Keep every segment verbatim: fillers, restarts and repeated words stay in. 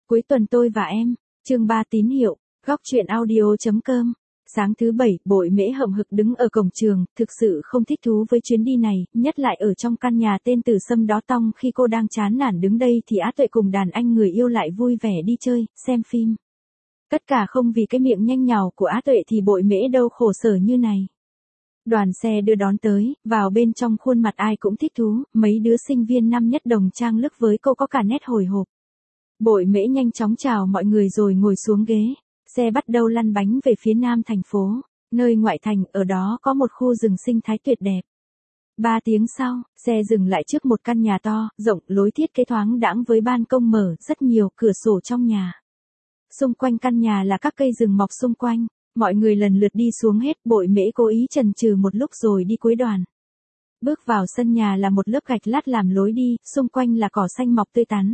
Cuối tuần tôi và em, chương ba tín hiệu, góc truyện audio chấm com. Sáng thứ bảy, Bội Mễ hậm hực đứng ở cổng trường, thực sự không thích thú với chuyến đi này, nhất lại ở trong căn nhà tên Tử Sâm đó tong khi cô đang chán nản đứng đây thì Á Tuệ cùng đàn anh người yêu lại vui vẻ đi chơi, xem phim. Tất cả không vì cái miệng nhanh nhảu của Á Tuệ thì Bội Mễ đâu khổ sở như này. Đoàn xe đưa đón tới, vào bên trong khuôn mặt ai cũng thích thú, mấy đứa sinh viên năm nhất đồng trang lức với cô có cả nét hồi hộp. Bội Mễ nhanh chóng chào mọi người rồi ngồi xuống ghế. Xe bắt đầu lăn bánh về phía nam thành phố, nơi ngoại thành, ở đó có một khu rừng sinh thái tuyệt đẹp. Ba tiếng sau, xe dừng lại trước một căn nhà to, rộng, lối thiết kế thoáng đãng với ban công mở, rất nhiều cửa sổ trong nhà. Xung quanh căn nhà là các cây rừng mọc xung quanh, mọi người lần lượt đi xuống hết, Bội Mễ cố ý chần chừ một lúc rồi đi cuối đoàn. Bước vào sân nhà là một lớp gạch lát làm lối đi, xung quanh là cỏ xanh mọc tươi tắn.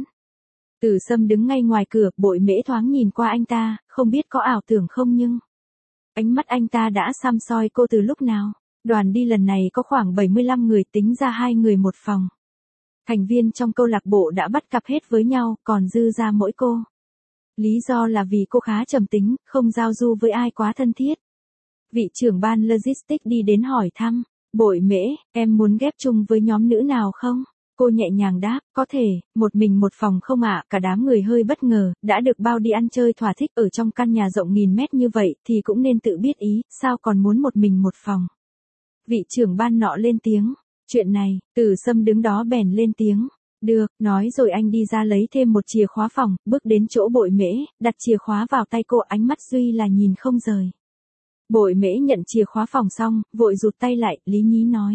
Tử Sâm đứng ngay ngoài cửa, Bội Mễ thoáng nhìn qua anh ta, không biết có ảo tưởng không nhưng ánh mắt anh ta đã săm soi cô từ lúc nào. Đoàn đi lần này có khoảng bảy mươi lăm người, tính ra hai người một phòng. Thành viên trong câu lạc bộ đã bắt cặp hết với nhau, còn dư ra mỗi cô. Lý do là vì cô khá trầm tính, không giao du với ai quá thân thiết. Vị trưởng ban logistics đi đến hỏi thăm, Bội Mễ, em muốn ghép chung với nhóm nữ nào không? Cô nhẹ nhàng đáp, có thể, một mình một phòng không ạ, cả đám người hơi bất ngờ, đã được bao đi ăn chơi thỏa thích ở trong căn nhà rộng nghìn mét như vậy, thì cũng nên tự biết ý, sao còn muốn một mình một phòng. Vị trưởng ban nọ lên tiếng, chuyện này, Tử Sâm đứng đó bèn lên tiếng, được, nói rồi anh đi ra lấy thêm một chìa khóa phòng, bước đến chỗ Bội Mễ, đặt chìa khóa vào tay cô, ánh mắt duy là nhìn không rời. Bội Mễ nhận chìa khóa phòng xong, vội rụt tay lại, lý nhí nói.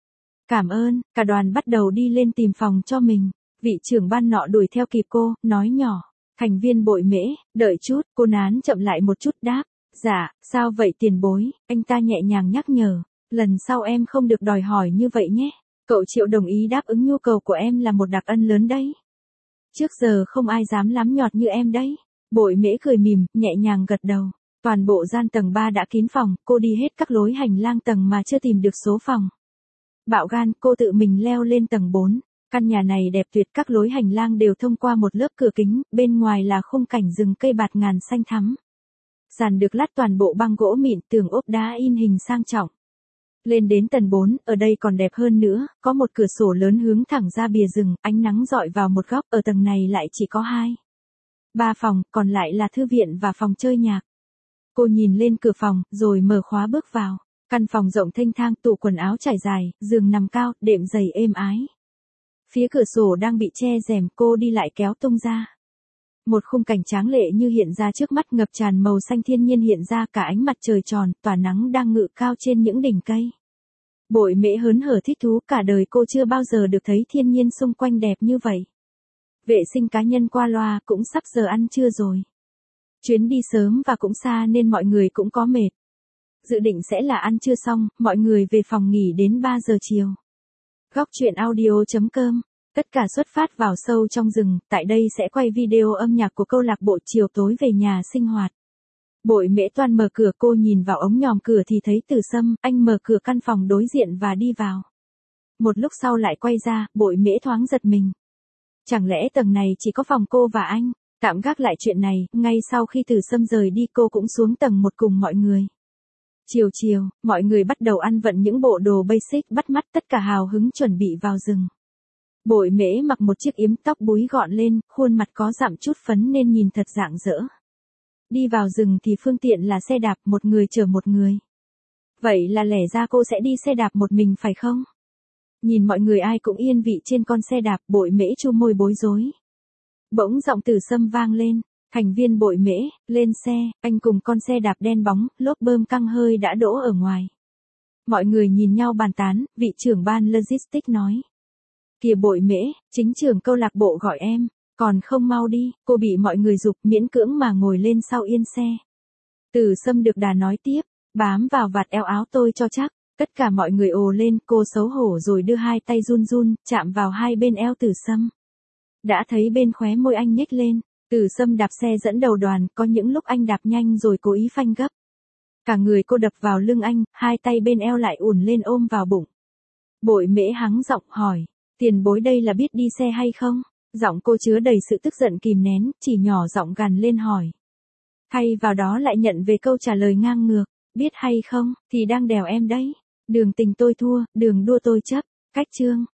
Cảm ơn, cả đoàn bắt đầu đi lên tìm phòng cho mình. Vị trưởng ban nọ đuổi theo kịp cô, nói nhỏ. Thành viên Bội Mễ, đợi chút, cô nán chậm lại một chút đáp. Dạ, sao vậy tiền bối, anh ta nhẹ nhàng nhắc nhở. Lần sau em không được đòi hỏi như vậy nhé. Cậu Triệu đồng ý đáp ứng nhu cầu của em là một đặc ân lớn đấy. Trước giờ không ai dám lắm nhọt như em đấy. Bội Mễ cười mỉm, nhẹ nhàng gật đầu. Toàn bộ gian tầng ba đã kín phòng, cô đi hết các lối hành lang tầng mà chưa tìm được số phòng. Bạo gan, cô tự mình leo lên tầng bốn. Căn nhà này đẹp tuyệt, các lối hành lang đều thông qua một lớp cửa kính, bên ngoài là khung cảnh rừng cây bạt ngàn xanh thắm. Sàn được lát toàn bộ băng gỗ mịn, tường ốp đá in hình sang trọng. Lên đến tầng bốn, ở đây còn đẹp hơn nữa, có một cửa sổ lớn hướng thẳng ra bìa rừng, ánh nắng rọi vào một góc, ở tầng này lại chỉ có hai. Ba phòng, còn lại là thư viện và phòng chơi nhạc. Cô nhìn lên cửa phòng, rồi mở khóa bước vào. Căn phòng rộng thênh thang, tủ quần áo trải dài, giường nằm cao, đệm dày êm ái. Phía cửa sổ đang bị che rèm, cô đi lại kéo tung ra. Một khung cảnh tráng lệ như hiện ra trước mắt, ngập tràn màu xanh thiên nhiên hiện ra, cả ánh mặt trời tròn, tỏa nắng đang ngự cao trên những đỉnh cây. Bội Mễ hớn hở thích thú, cả đời cô chưa bao giờ được thấy thiên nhiên xung quanh đẹp như vậy. Vệ sinh cá nhân qua loa, cũng sắp giờ ăn trưa rồi. Chuyến đi sớm và cũng xa nên mọi người cũng có mệt. Dự định sẽ là ăn trưa xong, mọi người về phòng nghỉ đến ba giờ chiều. Góc truyện audio chấm com. Tất cả xuất phát vào sâu trong rừng, tại đây sẽ quay video âm nhạc của câu lạc bộ, chiều tối về nhà sinh hoạt. Bội Mễ toan mở cửa, cô nhìn vào ống nhòm cửa thì thấy Tử Sâm, anh mở cửa căn phòng đối diện và đi vào. Một lúc sau lại quay ra, Bội Mễ thoáng giật mình. Chẳng lẽ tầng này chỉ có phòng cô và anh? Tạm gác lại chuyện này, ngay sau khi Tử Sâm rời đi cô cũng xuống tầng một cùng mọi người. Chiều chiều, mọi người bắt đầu ăn vận những bộ đồ basic bắt mắt, tất cả hào hứng chuẩn bị vào rừng. Bội Mễ mặc một chiếc yếm tóc búi gọn lên, khuôn mặt có dặm chút phấn nên nhìn thật rạng rỡ. Đi vào rừng thì phương tiện là xe đạp, một người chở một người. Vậy là lẽ ra cô sẽ đi xe đạp một mình phải không? Nhìn mọi người ai cũng yên vị trên con xe đạp, Bội Mễ chu môi bối rối. Bỗng giọng Tử Sâm vang lên. Thành viên Bội Mễ, lên xe, anh cùng con xe đạp đen bóng, lốp bơm căng hơi đã đỗ ở ngoài. Mọi người nhìn nhau bàn tán, vị trưởng ban logistics nói. Kìa Bội Mễ, chính trưởng câu lạc bộ gọi em, còn không mau đi, cô bị mọi người giục miễn cưỡng mà ngồi lên sau yên xe. Tử Sâm được đà nói tiếp, bám vào vạt eo áo tôi cho chắc, tất cả mọi người ồ lên, cô xấu hổ rồi đưa hai tay run run, chạm vào hai bên eo Tử Sâm. Đã thấy bên khóe môi anh nhếch lên. Tử Sâm đạp xe dẫn đầu đoàn, có những lúc anh đạp nhanh rồi cố ý phanh gấp. Cả người cô đập vào lưng anh, hai tay bên eo lại ùn lên ôm vào bụng. Bội Mễ hắng giọng hỏi, tiền bối đây là biết đi xe hay không? Giọng cô chứa đầy sự tức giận kìm nén, chỉ nhỏ giọng gằn lên hỏi. Thay vào đó lại nhận về câu trả lời ngang ngược, biết hay không, thì đang đèo em đấy. Đường tình tôi thua, đường đua tôi chấp. Cách chương.